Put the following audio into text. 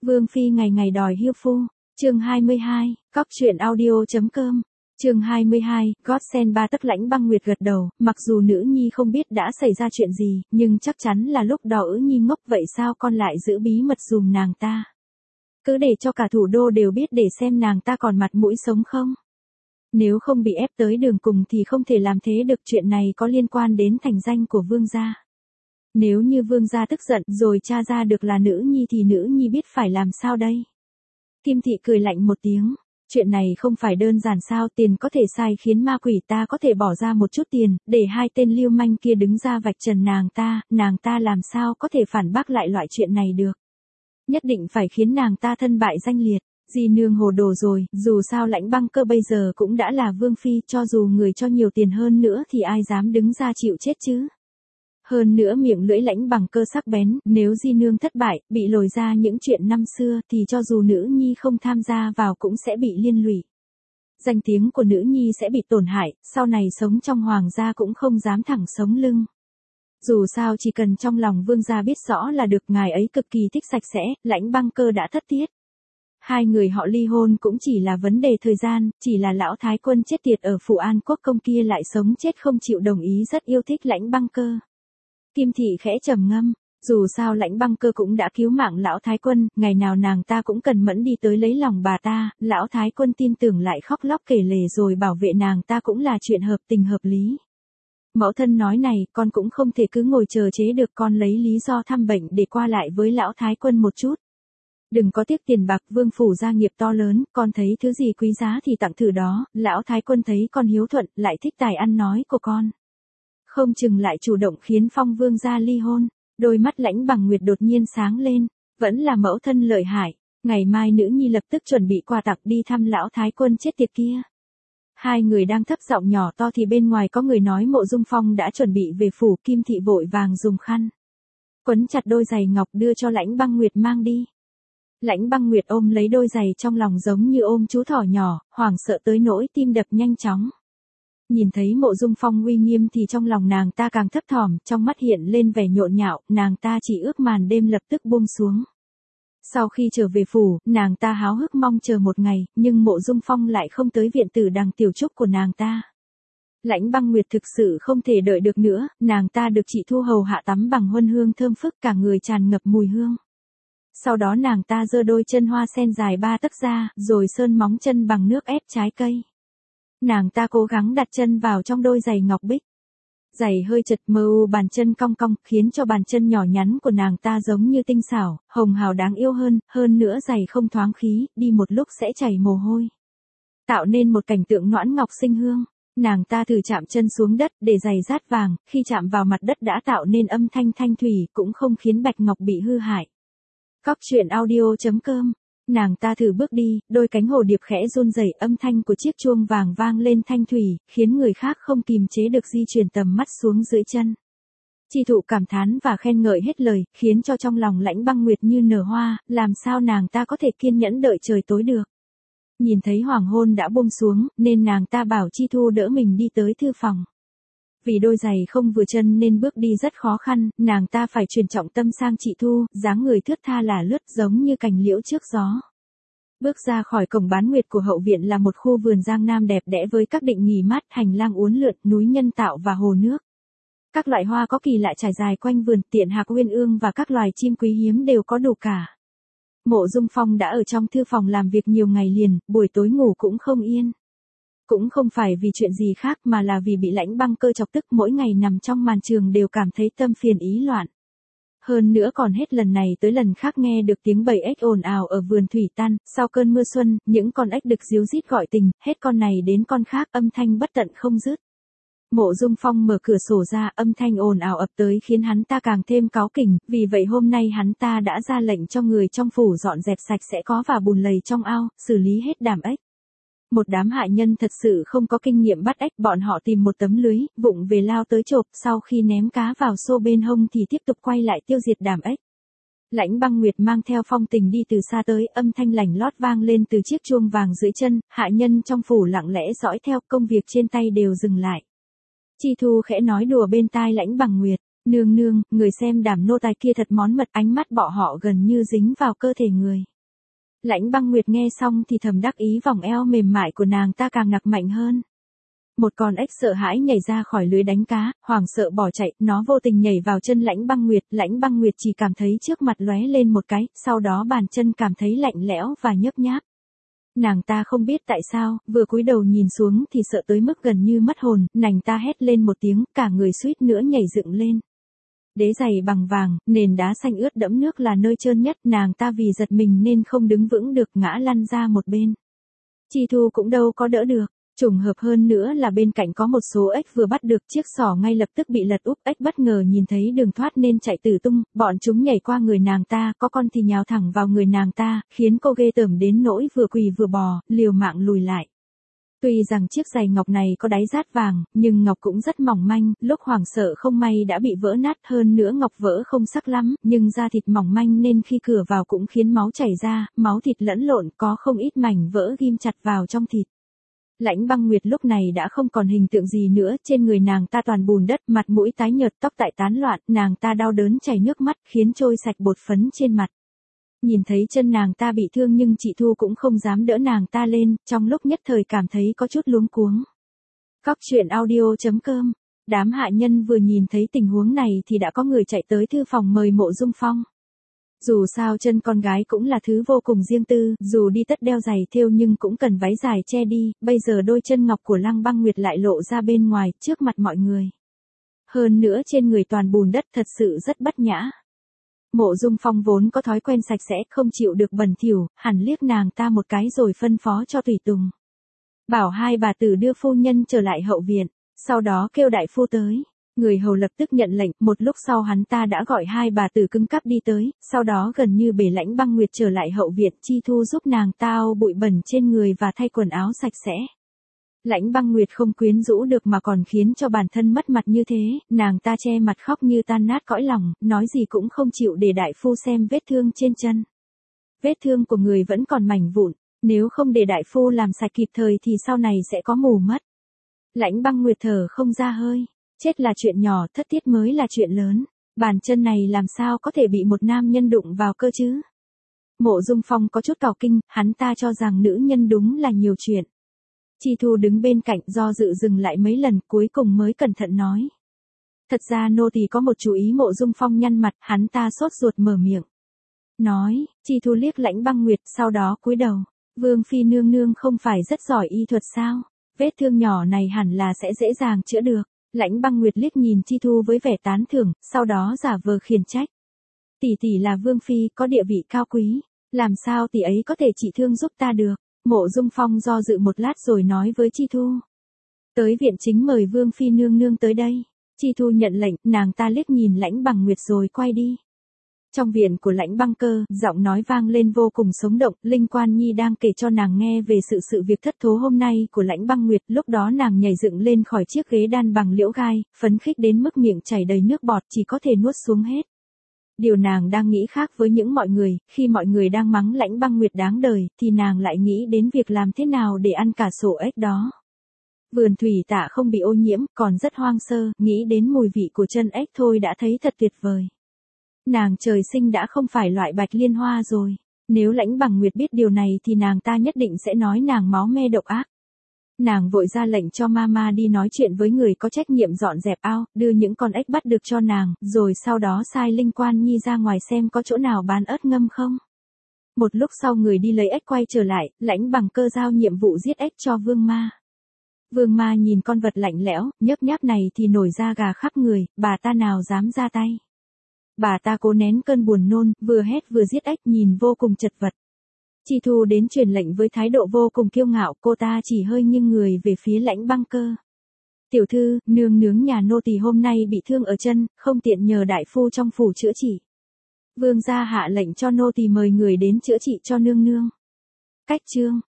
Vương phi ngày ngày đòi hiêu phu. Chương 22, cóc truyện audio.com. Chương 22, gót sen ba tấc. Lãnh Băng Nguyệt gật đầu, mặc dù nữ nhi không biết đã xảy ra chuyện gì, nhưng chắc chắn là lúc đó Ữ Nhi ngốc, vậy sao con lại giữ bí mật dùm nàng ta? Cứ để cho cả thủ đô đều biết để xem nàng ta còn mặt mũi sống không? Nếu không bị ép tới đường cùng thì không thể làm thế được, chuyện này có liên quan đến thành danh của vương gia. Nếu như vương gia tức giận rồi tra ra được là nữ nhi thì nữ nhi biết phải làm sao đây? Kim Thị cười lạnh một tiếng. Chuyện này không phải đơn giản sao? Tiền có thể sai khiến ma quỷ, ta có thể bỏ ra một chút tiền, để hai tên lưu manh kia đứng ra vạch trần nàng ta làm sao có thể phản bác lại loại chuyện này được. Nhất định phải khiến nàng ta thân bại danh liệt. Di nương hồ đồ rồi, dù sao Lãnh Băng Cơ bây giờ cũng đã là vương phi, cho dù người cho nhiều tiền hơn nữa thì ai dám đứng ra chịu chết chứ. Hơn nữa miệng lưỡi Lãnh Băng Cơ sắc bén, nếu Di nương thất bại, bị lồi ra những chuyện năm xưa thì cho dù nữ nhi không tham gia vào cũng sẽ bị liên lụy. Danh tiếng của nữ nhi sẽ bị tổn hại, sau này sống trong hoàng gia cũng không dám thẳng sống lưng. Dù sao chỉ cần trong lòng vương gia biết rõ là được, ngài ấy cực kỳ thích sạch sẽ, Lãnh Băng Cơ đã thất tiết. Hai người họ ly hôn cũng chỉ là vấn đề thời gian, chỉ là lão thái quân chết tiệt ở Phủ An Quốc công kia lại sống chết không chịu đồng ý, rất yêu thích Lãnh Băng Cơ. Kim Thị khẽ trầm ngâm, dù sao Lãnh Băng Cơ cũng đã cứu mạng lão thái quân, ngày nào nàng ta cũng cần mẫn đi tới lấy lòng bà ta, lão thái quân tin tưởng lại khóc lóc kể lể rồi bảo vệ nàng ta cũng là chuyện hợp tình hợp lý. Mẫu thân nói này, con cũng không thể cứ ngồi chờ chế được, con lấy lý do thăm bệnh để qua lại với lão thái quân một chút. Đừng có tiếc tiền bạc, vương phủ gia nghiệp to lớn, con thấy thứ gì quý giá thì tặng thử đó, lão thái quân thấy con hiếu thuận, lại thích tài ăn nói của con. Không chừng lại chủ động khiến Phong vương gia ly hôn. Đôi mắt Lãnh Băng Nguyệt đột nhiên sáng lên, vẫn là mẫu thân lợi hại, ngày mai nữ nhi lập tức chuẩn bị quà tặng đi thăm lão thái quân chết tiệt kia. Hai người đang thấp giọng nhỏ to thì bên ngoài có người nói Mộ Dung Phong đã chuẩn bị về phủ. Kim Thị vội vàng dùng khăn quấn chặt đôi giày ngọc đưa cho Lãnh Băng Nguyệt mang đi. Lãnh Băng Nguyệt ôm lấy đôi giày trong lòng giống như ôm chú thỏ nhỏ, hoảng sợ tới nỗi tim đập nhanh chóng. Nhìn thấy Mộ Dung Phong uy nghiêm thì trong lòng nàng ta càng thấp thỏm, trong mắt hiện lên vẻ nhộn nhạo, nàng ta chỉ ước màn đêm lập tức buông xuống. Sau khi trở về phủ, nàng ta háo hức mong chờ một ngày, nhưng Mộ Dung Phong lại không tới viện tử Đằng Tiểu Trúc của nàng ta. Lãnh Băng Nguyệt thực sự không thể đợi được nữa, nàng ta được chị Thu hầu hạ tắm bằng huân hương thơm phức, cả người tràn ngập mùi hương. Sau đó nàng ta giơ đôi chân hoa sen dài 3 tấc ra, rồi sơn móng chân bằng nước ép trái cây. Nàng ta cố gắng đặt chân vào trong đôi giày ngọc bích. Giày hơi chật mờ u, bàn chân cong cong, khiến cho bàn chân nhỏ nhắn của nàng ta giống như tinh xảo, hồng hào đáng yêu hơn nữa giày không thoáng khí, đi một lúc sẽ chảy mồ hôi. Tạo nên một cảnh tượng noãn ngọc sinh hương. Nàng ta thử chạm chân xuống đất để giày rát vàng, khi chạm vào mặt đất đã tạo nên âm thanh thanh thủy, cũng không khiến bạch ngọc bị hư hại. Cóc truyện audio.com. Nàng ta thử bước đi, đôi cánh hồ điệp khẽ run rẩy, âm thanh của chiếc chuông vàng vang lên thanh thủy, khiến người khác không kìm chế được di chuyển tầm mắt xuống dưới chân. Chi Thụ cảm thán và khen ngợi hết lời, khiến cho trong lòng Lãnh Băng Nguyệt như nở hoa, làm sao nàng ta có thể kiên nhẫn đợi trời tối được. Nhìn thấy hoàng hôn đã buông xuống, nên nàng ta bảo Chi Thu đỡ mình đi tới thư phòng. Vì đôi giày không vừa chân nên bước đi rất khó khăn, nàng ta phải truyền trọng tâm sang chị Thu, dáng người thướt tha là lướt giống như cành liễu trước gió. Bước ra khỏi cổng bán nguyệt của hậu viện là một khu vườn giang nam đẹp đẽ với các định nghỉ mát, hành lang uốn lượn, núi nhân tạo và hồ nước. Các loại hoa có kỳ lạ trải dài quanh vườn, tiện hạc uyên ương và các loài chim quý hiếm đều có đủ cả. Mộ Dung Phong đã ở trong thư phòng làm việc nhiều ngày liền, buổi tối ngủ cũng không yên. Cũng không phải vì chuyện gì khác mà là vì bị Lãnh Băng Cơ chọc tức, mỗi ngày nằm trong màn trường đều cảm thấy tâm phiền ý loạn. Hơn nữa còn hết lần này tới lần khác nghe được tiếng bầy ếch ồn ào ở vườn thủy tan, sau cơn mưa xuân, những con ếch đực ríu rít gọi tình, hết con này đến con khác, âm thanh bất tận không dứt. Mộ Dung Phong mở cửa sổ ra, âm thanh ồn ào ập tới khiến hắn ta càng thêm cáu kỉnh, vì vậy hôm nay hắn ta đã ra lệnh cho người trong phủ dọn dẹp sạch sẽ có và bùn lầy trong ao, xử lý hết đàm ếch. Một đám hạ nhân thật sự không có kinh nghiệm bắt ếch, bọn họ tìm một tấm lưới, vụng về lao tới chộp, sau khi ném cá vào xô bên hông thì tiếp tục quay lại tiêu diệt đàm ếch. Lãnh Băng Nguyệt mang theo Phong Tình đi từ xa tới, âm thanh lành lót vang lên từ chiếc chuông vàng dưới chân, hạ nhân trong phủ lặng lẽ dõi theo, công việc trên tay đều dừng lại. Chi Thu khẽ nói đùa bên tai Lãnh Băng Nguyệt, nương, người xem đàm nô tài kia thật món mật, ánh mắt bọn họ gần như dính vào cơ thể người. Lãnh Băng Nguyệt nghe xong thì thầm đắc ý, vòng eo mềm mại của nàng ta càng nặc mạnh hơn. Một con ếch sợ hãi nhảy ra khỏi lưới đánh cá, hoảng sợ bỏ chạy, nó vô tình nhảy vào chân Lãnh Băng Nguyệt chỉ cảm thấy trước mặt lóe lên một cái, sau đó bàn chân cảm thấy lạnh lẽo và nhớp nháp. Nàng ta không biết tại sao, vừa cúi đầu nhìn xuống thì sợ tới mức gần như mất hồn, nàng ta hét lên một tiếng, cả người suýt nữa nhảy dựng lên. Đế giày bằng vàng, nền đá xanh ướt đẫm nước là nơi trơn nhất, nàng ta vì giật mình nên không đứng vững được, ngã lăn ra một bên. Chi Thu cũng đâu có đỡ được. Trùng hợp hơn nữa là bên cạnh có một số ếch vừa bắt được, chiếc xỏ ngay lập tức bị lật úp, ếch bất ngờ nhìn thấy đường thoát nên chạy tứ tung, bọn chúng nhảy qua người nàng ta, có con thì nhào thẳng vào người nàng ta, khiến cô ghê tởm đến nỗi vừa quỳ vừa bò, liều mạng lùi lại. Tuy rằng chiếc giày ngọc này có đáy rát vàng, nhưng ngọc cũng rất mỏng manh, lúc hoảng sợ không may đã bị vỡ nát, hơn nữa ngọc vỡ không sắc lắm, nhưng da thịt mỏng manh nên khi cửa vào cũng khiến máu chảy ra, máu thịt lẫn lộn, có không ít mảnh vỡ ghim chặt vào trong thịt. Lãnh Băng Nguyệt lúc này đã không còn hình tượng gì nữa, trên người nàng ta toàn bùn đất, mặt mũi tái nhợt, tóc tại tán loạn, nàng ta đau đớn chảy nước mắt, khiến trôi sạch bột phấn trên mặt. Nhìn thấy chân nàng ta bị thương nhưng chị Thu cũng không dám đỡ nàng ta lên, trong lúc nhất thời cảm thấy có chút luống cuống. Cóc truyện audio.com. Đám hạ nhân vừa nhìn thấy tình huống này thì đã có người chạy tới thư phòng mời Mộ Dung Phong. Dù sao chân con gái cũng là thứ vô cùng riêng tư, dù đi tất đeo giày thêu nhưng cũng cần váy dài che đi, bây giờ đôi chân ngọc của Lăng Băng Nguyệt lại lộ ra bên ngoài, trước mặt mọi người. Hơn nữa trên người toàn bùn đất, thật sự rất bất nhã. Mộ Dung Phong vốn có thói quen sạch sẽ, không chịu được bẩn thỉu, hẳn liếc nàng ta một cái rồi phân phó cho tùy tùng. Bảo hai bà tử đưa phu nhân trở lại hậu viện, sau đó kêu đại phu tới. Người hầu lập tức nhận lệnh, một lúc sau hắn ta đã gọi hai bà tử cứng cáp đi tới, sau đó gần như bể Lãnh Băng Nguyệt trở lại hậu viện, Chi Thu giúp nàng ta lau bụi bẩn trên người và thay quần áo sạch sẽ. Lãnh Băng Nguyệt không quyến rũ được mà còn khiến cho bản thân mất mặt như thế, nàng ta che mặt khóc như tan nát cõi lòng, nói gì cũng không chịu để đại phu xem vết thương trên chân. Vết thương của người vẫn còn mảnh vụn, nếu không để đại phu làm sạch kịp thời thì sau này sẽ có mù mất. Lãnh Băng Nguyệt thở không ra hơi. Chết là chuyện nhỏ, thất tiết mới là chuyện lớn. Bàn chân này làm sao có thể bị một nam nhân đụng vào cơ chứ? Mộ Dung Phong có chút cào kinh, hắn ta cho rằng nữ nhân đúng là nhiều chuyện. Chi Thu đứng bên cạnh do dự dừng lại mấy lần, cuối cùng mới cẩn thận nói. Thật ra nô tỳ có một chú ý. Mộ Dung Phong nhăn mặt, hắn ta sốt ruột mở miệng. Nói, Chi Thu liếc Lãnh Băng Nguyệt, sau đó cúi đầu. Vương phi nương nương không phải rất giỏi y thuật sao? Vết thương nhỏ này hẳn là sẽ dễ dàng chữa được. Lãnh Băng Nguyệt liếc nhìn Chi Thu với vẻ tán thưởng, sau đó giả vờ khiển trách. Tỷ tỷ là vương phi, có địa vị cao quý, làm sao tỷ ấy có thể trị thương giúp ta được? Mộ Dung Phong do dự một lát rồi nói với Chi Thu. Tới viện chính mời vương phi nương nương tới đây. Chi Thu nhận lệnh, nàng ta liếc nhìn Lãnh Băng Nguyệt rồi quay đi. Trong viện của Lãnh Băng Cơ, giọng nói vang lên vô cùng sống động, Linh Quan Nhi đang kể cho nàng nghe về sự việc thất thố hôm nay của Lãnh Băng Nguyệt, lúc đó nàng nhảy dựng lên khỏi chiếc ghế đan bằng liễu gai, phấn khích đến mức miệng chảy đầy nước bọt, chỉ có thể nuốt xuống hết. Điều nàng đang nghĩ khác với những mọi người, khi mọi người đang mắng Lãnh Băng Nguyệt đáng đời, thì nàng lại nghĩ đến việc làm thế nào để ăn cả sổ ếch đó. Vườn thủy tạ không bị ô nhiễm, còn rất hoang sơ, nghĩ đến mùi vị của chân ếch thôi đã thấy thật tuyệt vời. Nàng trời sinh đã không phải loại bạch liên hoa rồi. Nếu Lãnh Băng Nguyệt biết điều này thì nàng ta nhất định sẽ nói nàng máu me độc ác. Nàng vội ra lệnh cho mama đi nói chuyện với người có trách nhiệm dọn dẹp ao, đưa những con ếch bắt được cho nàng, rồi sau đó sai Linh Quan Nhi ra ngoài xem có chỗ nào bán ớt ngâm không. Một lúc sau người đi lấy ếch quay trở lại, Lãnh Băng Cơ giao nhiệm vụ giết ếch cho Vương Ma. Vương Ma nhìn con vật lạnh lẽo, nhớp nháp này thì nổi da gà khắp người, bà ta nào dám ra tay. Bà ta cố nén cơn buồn nôn, vừa hét vừa giết ếch, nhìn vô cùng chật vật. Chi Thu đến truyền lệnh với thái độ vô cùng kiêu ngạo, cô ta chỉ hơi nghiêng người về phía Lãnh Băng Cơ. Tiểu thư, nương nướng nhà nô tỳ hôm nay bị thương ở chân, không tiện nhờ đại phu trong phủ chữa trị. Vương gia hạ lệnh cho nô tỳ mời người đến chữa trị cho nương nương. Cách chương